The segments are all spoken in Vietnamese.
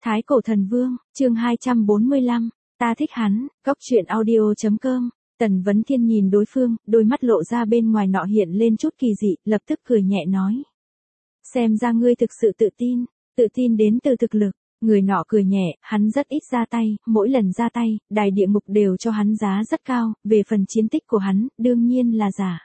Thái Cổ Thần Vương, chương 245, ta thích hắn, góc truyện audio.com. Tần Vấn Thiên nhìn đối phương, đôi mắt lộ ra bên ngoài nọ hiện lên chút kỳ dị, lập tức cười nhẹ nói. Xem ra ngươi thực sự tự tin đến từ thực lực. Người nọ cười nhẹ, hắn rất ít ra tay, mỗi lần ra tay, đài địa ngục đều cho hắn giá rất cao, về phần chiến tích của hắn, đương nhiên là giả.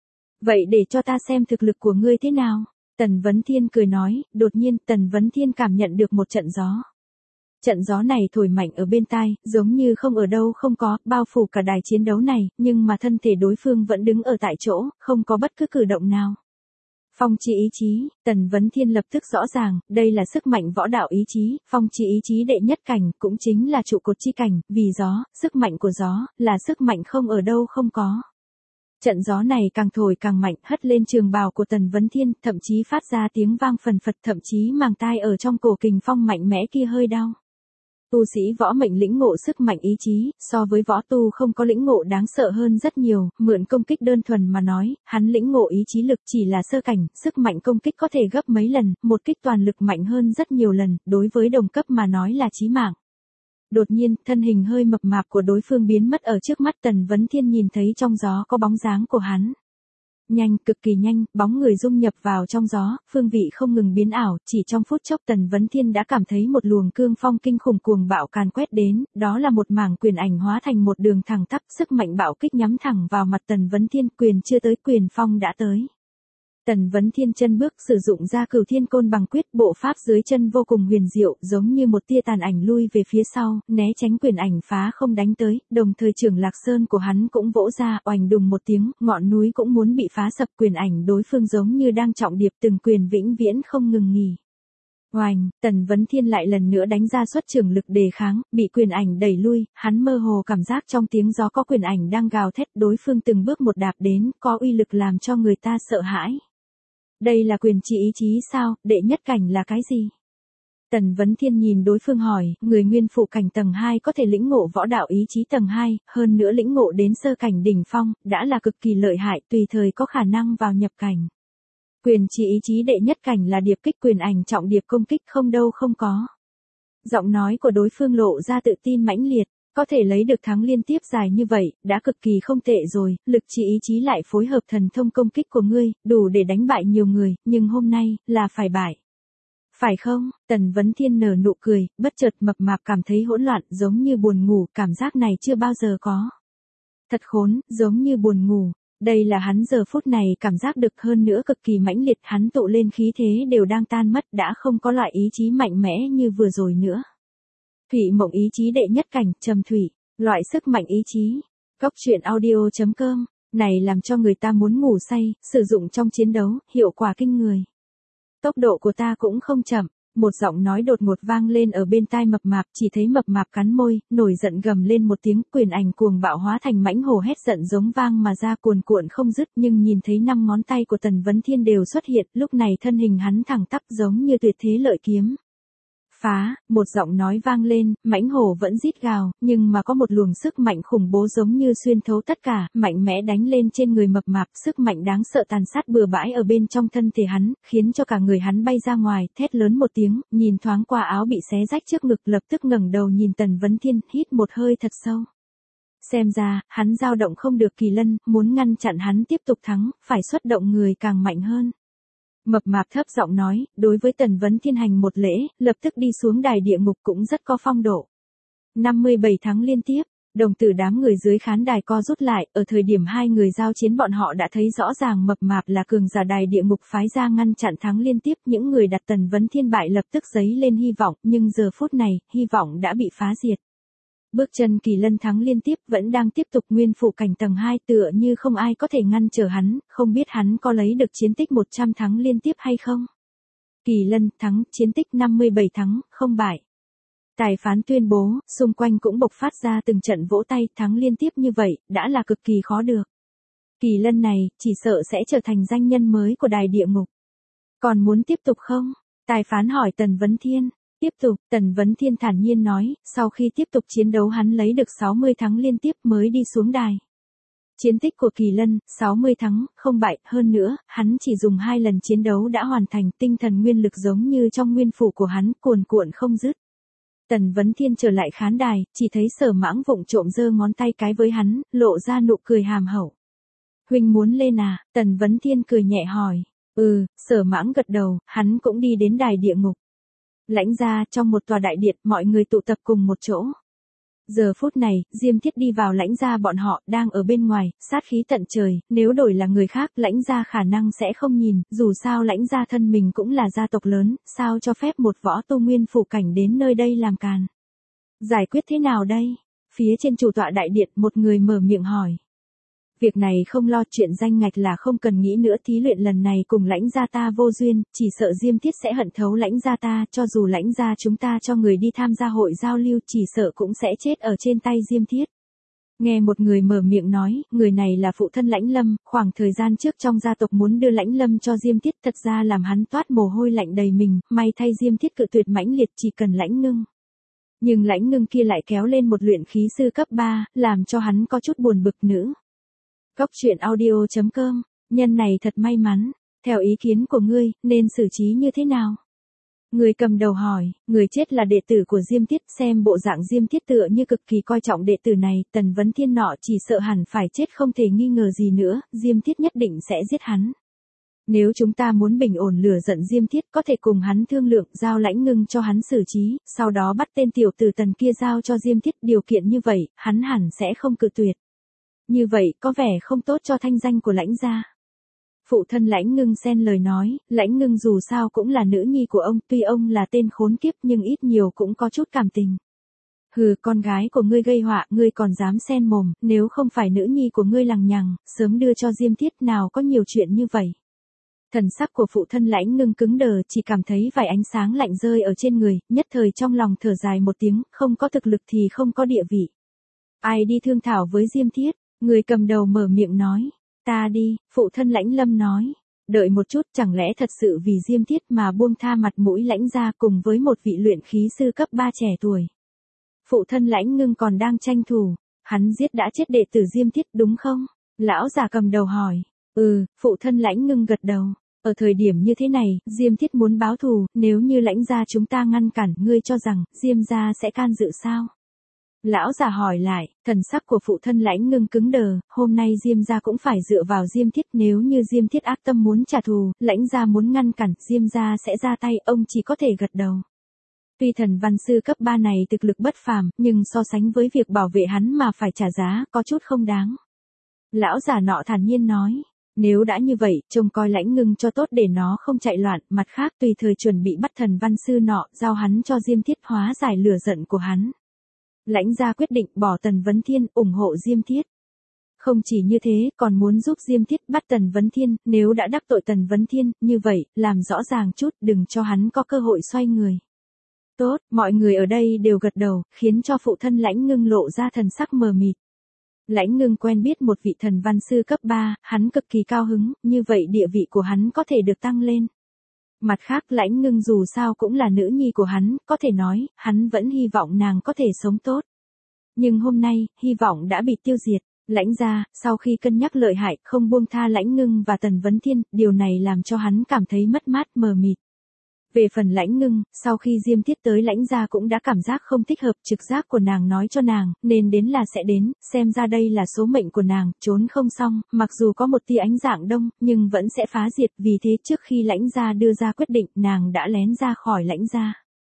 Vậy để cho ta xem thực lực của ngươi thế nào? Tần Vấn Thiên cười nói, đột nhiên Tần Vấn Thiên cảm nhận được một trận gió. Trận gió này thổi mạnh ở bên tai, giống như không ở đâu không có, bao phủ cả đài chiến đấu này, nhưng mà thân thể đối phương vẫn đứng ở tại chỗ, không có bất cứ cử động nào. Phong chi ý chí, Tần Vấn Thiên lập tức rõ ràng, đây là sức mạnh võ đạo ý chí, phong chi ý chí đệ nhất cảnh, cũng chính là trụ cột chi cảnh, vì gió, sức mạnh của gió, là sức mạnh không ở đâu không có. Trận gió này càng thổi càng mạnh, hất lên trường bào của Tần Vấn Thiên, thậm chí phát ra tiếng vang phần phật, thậm chí màng tai ở trong cổ kình phong mạnh mẽ kia hơi đau. Tu sĩ võ mệnh lĩnh ngộ sức mạnh ý chí, so với võ tu không có lĩnh ngộ đáng sợ hơn rất nhiều, mượn công kích đơn thuần mà nói, hắn lĩnh ngộ ý chí lực chỉ là sơ cảnh, sức mạnh công kích có thể gấp mấy lần, một kích toàn lực mạnh hơn rất nhiều lần, đối với đồng cấp mà nói là chí mạng. Đột nhiên, thân hình hơi mập mạp của đối phương biến mất ở trước mắt Tần Vấn Thiên nhìn thấy trong gió có bóng dáng của hắn. Nhanh, cực kỳ nhanh, bóng người dung nhập vào trong gió, phương vị không ngừng biến ảo, chỉ trong phút chốc Tần Vấn Thiên đã cảm thấy một luồng cương phong kinh khủng cuồng bạo càn quét đến, đó là một mảng quyền ảnh hóa thành một đường thẳng tắp, sức mạnh bạo kích nhắm thẳng vào mặt Tần Vấn Thiên, quyền chưa tới quyền phong đã tới. Tần Vấn Thiên chân bước sử dụng ra Cửu Thiên Côn Bằng Quyết, bộ pháp dưới chân vô cùng huyền diệu, giống như một tia tàn ảnh lui về phía sau, né tránh quyền ảnh phá không đánh tới, đồng thời Trường Lạc Sơn của hắn cũng vỗ ra, oành đùng một tiếng, ngọn núi cũng muốn bị phá sập, quyền ảnh đối phương giống như đang trọng điệp từng quyền vĩnh viễn không ngừng nghỉ. Oành, Tần Vấn Thiên lại lần nữa đánh ra xuất trường lực đề kháng, bị quyền ảnh đẩy lui, hắn mơ hồ cảm giác trong tiếng gió có quyền ảnh đang gào thét, đối phương từng bước một đạp đến, có uy lực làm cho người ta sợ hãi. Đây là quyền chi ý chí sao, đệ nhất cảnh là cái gì? Tần Vấn Thiên nhìn đối phương hỏi, người nguyên phụ cảnh tầng 2 có thể lĩnh ngộ võ đạo ý chí tầng 2, hơn nữa lĩnh ngộ đến sơ cảnh đỉnh phong, đã là cực kỳ lợi hại, tùy thời có khả năng vào nhập cảnh. Quyền chi ý chí đệ nhất cảnh là điệp kích quyền ảnh trọng điệp công kích không đâu không có. Giọng nói của đối phương lộ ra tự tin mãnh liệt. Có thể lấy được thắng liên tiếp dài như vậy, đã cực kỳ không tệ rồi, lực chi ý chí lại phối hợp thần thông công kích của ngươi, đủ để đánh bại nhiều người, nhưng hôm nay, là phải bại. Phải không? Tần Vấn Thiên nở nụ cười, bất chợt mập mạp cảm thấy hỗn loạn, giống như buồn ngủ, cảm giác này chưa bao giờ có. Thật khốn, giống như buồn ngủ. Đây là hắn giờ phút này cảm giác được, hơn nữa cực kỳ mãnh liệt, hắn tụ lên khí thế đều đang tan mất, đã không có loại ý chí mạnh mẽ như vừa rồi nữa. Thủy mộng ý chí đệ nhất cảnh, trầm thủy, loại sức mạnh ý chí. Góc truyện audio.com, này làm cho người ta muốn ngủ say, sử dụng trong chiến đấu, hiệu quả kinh người. Tốc độ của ta cũng không chậm, một giọng nói đột ngột vang lên ở bên tai mập mạp, chỉ thấy mập mạp cắn môi, nổi giận gầm lên một tiếng, quyền ảnh cuồng bạo hóa thành mãnh hổ hét giận giống vang mà ra cuồn cuộn không dứt, nhưng nhìn thấy 5 ngón tay của Tần Vấn Thiên đều xuất hiện, lúc này thân hình hắn thẳng tắp giống như tuyệt thế lợi kiếm. Phá, một giọng nói vang lên, mãnh hổ vẫn rít gào, nhưng mà có một luồng sức mạnh khủng bố giống như xuyên thấu tất cả, mạnh mẽ đánh lên trên người mập mạp, sức mạnh đáng sợ tàn sát bừa bãi ở bên trong thân thể hắn, khiến cho cả người hắn bay ra ngoài, thét lớn một tiếng, nhìn thoáng qua áo bị xé rách trước ngực, lập tức ngẩng đầu nhìn Tần Vấn Thiên, hít một hơi thật sâu. Xem ra, hắn dao động không được Kỳ Lân, muốn ngăn chặn hắn tiếp tục thắng, phải xuất động người càng mạnh hơn. Mập mạp thấp giọng nói, đối với Tần Vấn Thiên hành một lễ, lập tức đi xuống đài địa ngục cũng rất có phong độ. 57 tháng liên tiếp, đồng tử đám người dưới khán đài co rút lại, ở thời điểm hai người giao chiến bọn họ đã thấy rõ ràng mập mạp là cường giả đài địa ngục phái ra ngăn chặn thắng liên tiếp, những người đặt Tần Vấn Thiên bại lập tức dấy lên hy vọng, nhưng giờ phút này, hy vọng đã bị phá diệt. Bước chân Kỳ Lân thắng liên tiếp vẫn đang tiếp tục nguyên phụ cảnh tầng 2, tựa như không ai có thể ngăn trở hắn, không biết hắn có lấy được chiến tích 100 thắng liên tiếp hay không. Kỳ Lân thắng, chiến tích 57 thắng, không bại. Tài phán tuyên bố, xung quanh cũng bộc phát ra từng trận vỗ tay, thắng liên tiếp như vậy, đã là cực kỳ khó được. Kỳ Lân này, chỉ sợ sẽ trở thành danh nhân mới của đài địa ngục. Còn muốn tiếp tục không? Tài phán hỏi Tần Vấn Thiên. Tiếp tục, Tần Vấn Thiên thản nhiên nói, sau khi tiếp tục chiến đấu hắn lấy được 60 thắng liên tiếp mới đi xuống đài. Chiến tích của Kỳ Lân, 60 thắng, không bại, hơn nữa, hắn chỉ dùng 2 lần chiến đấu đã hoàn thành, tinh thần nguyên lực giống như trong nguyên phủ của hắn, cuồn cuộn không dứt. Tần Vấn Thiên trở lại khán đài, chỉ thấy Sở Mãng vụng trộm giơ ngón tay cái với hắn, lộ ra nụ cười hàm hậu. Huynh muốn lên à? Tần Vấn Thiên cười nhẹ hỏi. Sở Mãng gật đầu, hắn cũng đi đến đài địa ngục. Lãnh gia, trong một tòa đại điện, mọi người tụ tập cùng một chỗ. Giờ phút này, Diêm Thiết đi vào lãnh gia bọn họ, đang ở bên ngoài, sát khí tận trời, nếu đổi là người khác, lãnh gia khả năng sẽ không nhìn, dù sao lãnh gia thân mình cũng là gia tộc lớn, sao cho phép một võ tu nguyên phủ cảnh đến nơi đây làm càn. Giải quyết thế nào đây? Phía trên chủ tọa đại điện, một người mở miệng hỏi. Việc này không lo, chuyện danh ngạch là không cần nghĩ nữa, thí luyện lần này cùng lãnh gia ta vô duyên, chỉ sợ Diêm Thiết sẽ hận thấu lãnh gia ta, cho dù lãnh gia chúng ta cho người đi tham gia hội giao lưu, chỉ sợ cũng sẽ chết ở trên tay Diêm Thiết. Nghe một người mở miệng nói, người này là phụ thân Lãnh Lâm, khoảng thời gian trước trong gia tộc muốn đưa Lãnh Lâm cho Diêm Thiết, thật ra làm hắn toát mồ hôi lạnh đầy mình, may thay Diêm Thiết cự tuyệt mãnh liệt, chỉ cần Lãnh Ngưng. Nhưng Lãnh Ngưng kia lại kéo lên một luyện khí sư cấp 3, làm cho hắn có chút buồn bực nữa. Cóc truyện audio.com, nhân này thật may mắn, theo ý kiến của ngươi, nên xử trí như thế nào? Người cầm đầu hỏi, người chết là đệ tử của Diêm Thiết, xem bộ dạng Diêm Thiết tựa như cực kỳ coi trọng đệ tử này, Tần Vấn Thiên nọ chỉ sợ hẳn phải chết không thể nghi ngờ gì nữa, Diêm Thiết nhất định sẽ giết hắn. Nếu chúng ta muốn bình ổn lửa giận Diêm Thiết, có thể cùng hắn thương lượng, giao Lãnh Ngưng cho hắn xử trí, sau đó bắt tên tiểu tử Tần kia giao cho Diêm Thiết, điều kiện như vậy, hắn hẳn sẽ không cự tuyệt. Như vậy, có vẻ không tốt cho thanh danh của Lãnh gia. Phụ thân Lãnh Ngưng xen lời nói, Lãnh Ngưng dù sao cũng là nữ nhi của ông, tuy ông là tên khốn kiếp nhưng ít nhiều cũng có chút cảm tình. Hừ, con gái của ngươi gây họa, ngươi còn dám xen mồm, nếu không phải nữ nhi của ngươi lằng nhằng, sớm đưa cho Diêm Thiết, nào có nhiều chuyện như vậy. Thần sắc của phụ thân Lãnh Ngưng cứng đờ, chỉ cảm thấy vài ánh sáng lạnh rơi ở trên người, nhất thời trong lòng thở dài một tiếng, không có thực lực thì không có địa vị. Ai đi thương thảo với Diêm Thiết? Người cầm đầu mở miệng nói. Ta đi, phụ thân Lãnh Lâm nói. Đợi một chút, chẳng lẽ thật sự vì Diêm Thiết mà buông tha mặt mũi Lãnh gia cùng với một vị luyện khí sư cấp 3 trẻ tuổi. Phụ thân Lãnh Ngưng còn đang tranh thủ, hắn giết đã chết đệ tử Diêm Thiết đúng không? Lão già cầm đầu hỏi. Phụ thân Lãnh Ngưng gật đầu. Ở thời điểm như thế này, Diêm Thiết muốn báo thù, nếu như Lãnh gia chúng ta ngăn cản, ngươi cho rằng Diêm gia sẽ can dự sao? Lão già hỏi lại, thần sắc của phụ thân Lãnh Ngưng cứng đờ, hôm nay Diêm gia cũng phải dựa vào Diêm Thiết, nếu như Diêm Thiết ác tâm muốn trả thù, Lãnh gia muốn ngăn cản, Diêm gia sẽ ra tay, ông chỉ có thể gật đầu. Tuy thần văn sư cấp 3 này thực lực bất phàm, nhưng so sánh với việc bảo vệ hắn mà phải trả giá, có chút không đáng. Lão già nọ thản nhiên nói, nếu đã như vậy, trông coi Lãnh Ngưng cho tốt để nó không chạy loạn, mặt khác tùy thời chuẩn bị bắt thần văn sư nọ, giao hắn cho Diêm Thiết hóa giải lửa giận của hắn. Lãnh gia quyết định bỏ Tần Vấn Thiên, ủng hộ Diêm Thiết. Không chỉ như thế, còn muốn giúp Diêm Thiết bắt Tần Vấn Thiên, nếu đã đắc tội Tần Vấn Thiên, như vậy, làm rõ ràng chút, đừng cho hắn có cơ hội xoay người. Tốt, mọi người ở đây đều gật đầu, khiến cho phụ thân Lãnh Ngưng lộ ra thần sắc mờ mịt. Lãnh Ngưng quen biết một vị thần văn sư cấp 3, hắn cực kỳ cao hứng, như vậy địa vị của hắn có thể được tăng lên. Mặt khác Lãnh Ngưng dù sao cũng là nữ nhi của hắn, có thể nói, hắn vẫn hy vọng nàng có thể sống tốt. Nhưng hôm nay, hy vọng đã bị tiêu diệt. Lãnh gia, sau khi cân nhắc lợi hại, không buông tha Lãnh Ngưng và Tần Vấn Thiên, điều này làm cho hắn cảm thấy mất mát mờ mịt. Về phần Lãnh Ngưng, sau khi Diêm Thiết tới Lãnh gia cũng đã cảm giác không thích hợp, trực giác của nàng nói cho nàng, nên đến là sẽ đến, xem ra đây là số mệnh của nàng, trốn không xong, mặc dù có một tia ánh dạng đông, nhưng vẫn sẽ phá diệt, vì thế trước khi Lãnh gia đưa ra quyết định, nàng đã lén ra khỏi Lãnh gia.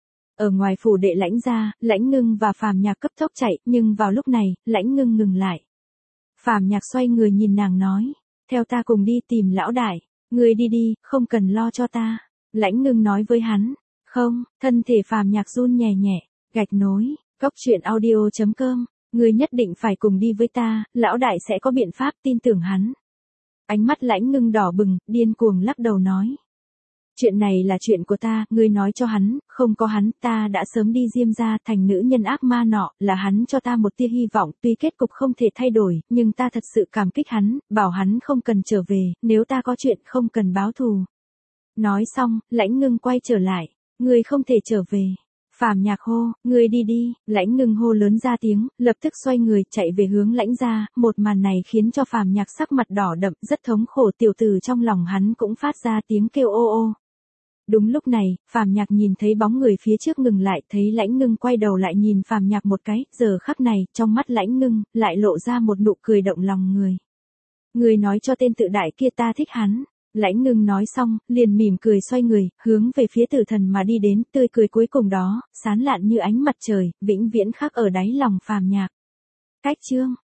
Ở ngoài phủ đệ Lãnh gia, Lãnh Ngưng và Phàm Nhạc cấp tốc chạy, nhưng vào lúc này, Lãnh Ngưng ngừng lại. Phàm Nhạc xoay người nhìn nàng nói, theo ta cùng đi tìm lão đại, ngươi đi đi, không cần lo cho ta. Lãnh Ngưng nói với hắn, không, thân thể Phàm Nhạc run nhẹ nhẹ, gạch nối, cóc audio.com, ngươi nhất định phải cùng đi với ta, lão đại sẽ có biện pháp, tin tưởng hắn. Ánh mắt Lãnh Ngưng đỏ bừng, điên cuồng lắc đầu nói. Chuyện này là chuyện của ta, ngươi nói cho hắn, không có hắn, ta đã sớm đi Diêm gia, thành nữ nhân ác ma nọ, là hắn cho ta một tia hy vọng, tuy kết cục không thể thay đổi, nhưng ta thật sự cảm kích hắn, bảo hắn không cần trở về, nếu ta có chuyện không cần báo thù. Nói xong, Lãnh Ngưng quay trở lại, ngươi không thể trở về. Phàm Nhạc hô, ngươi đi đi, Lãnh Ngưng hô lớn ra tiếng, lập tức xoay người chạy về hướng Lãnh gia, một màn này khiến cho Phàm Nhạc sắc mặt đỏ đậm, rất thống khổ, tiểu tử trong lòng hắn cũng phát ra tiếng kêu ô ô. Đúng lúc này, Phàm Nhạc nhìn thấy bóng người phía trước ngừng lại, thấy Lãnh Ngưng quay đầu lại nhìn Phàm Nhạc một cái, giờ khắc này, trong mắt Lãnh Ngưng, lại lộ ra một nụ cười động lòng người. Người nói cho tên tự đại kia ta thích hắn. Lãnh Ngưng nói xong, liền mỉm cười xoay người, hướng về phía Tử Thần mà đi đến, tươi cười cuối cùng đó, sán lạn như ánh mặt trời, vĩnh viễn khắc ở đáy lòng Phàm Nhạc. Cách chương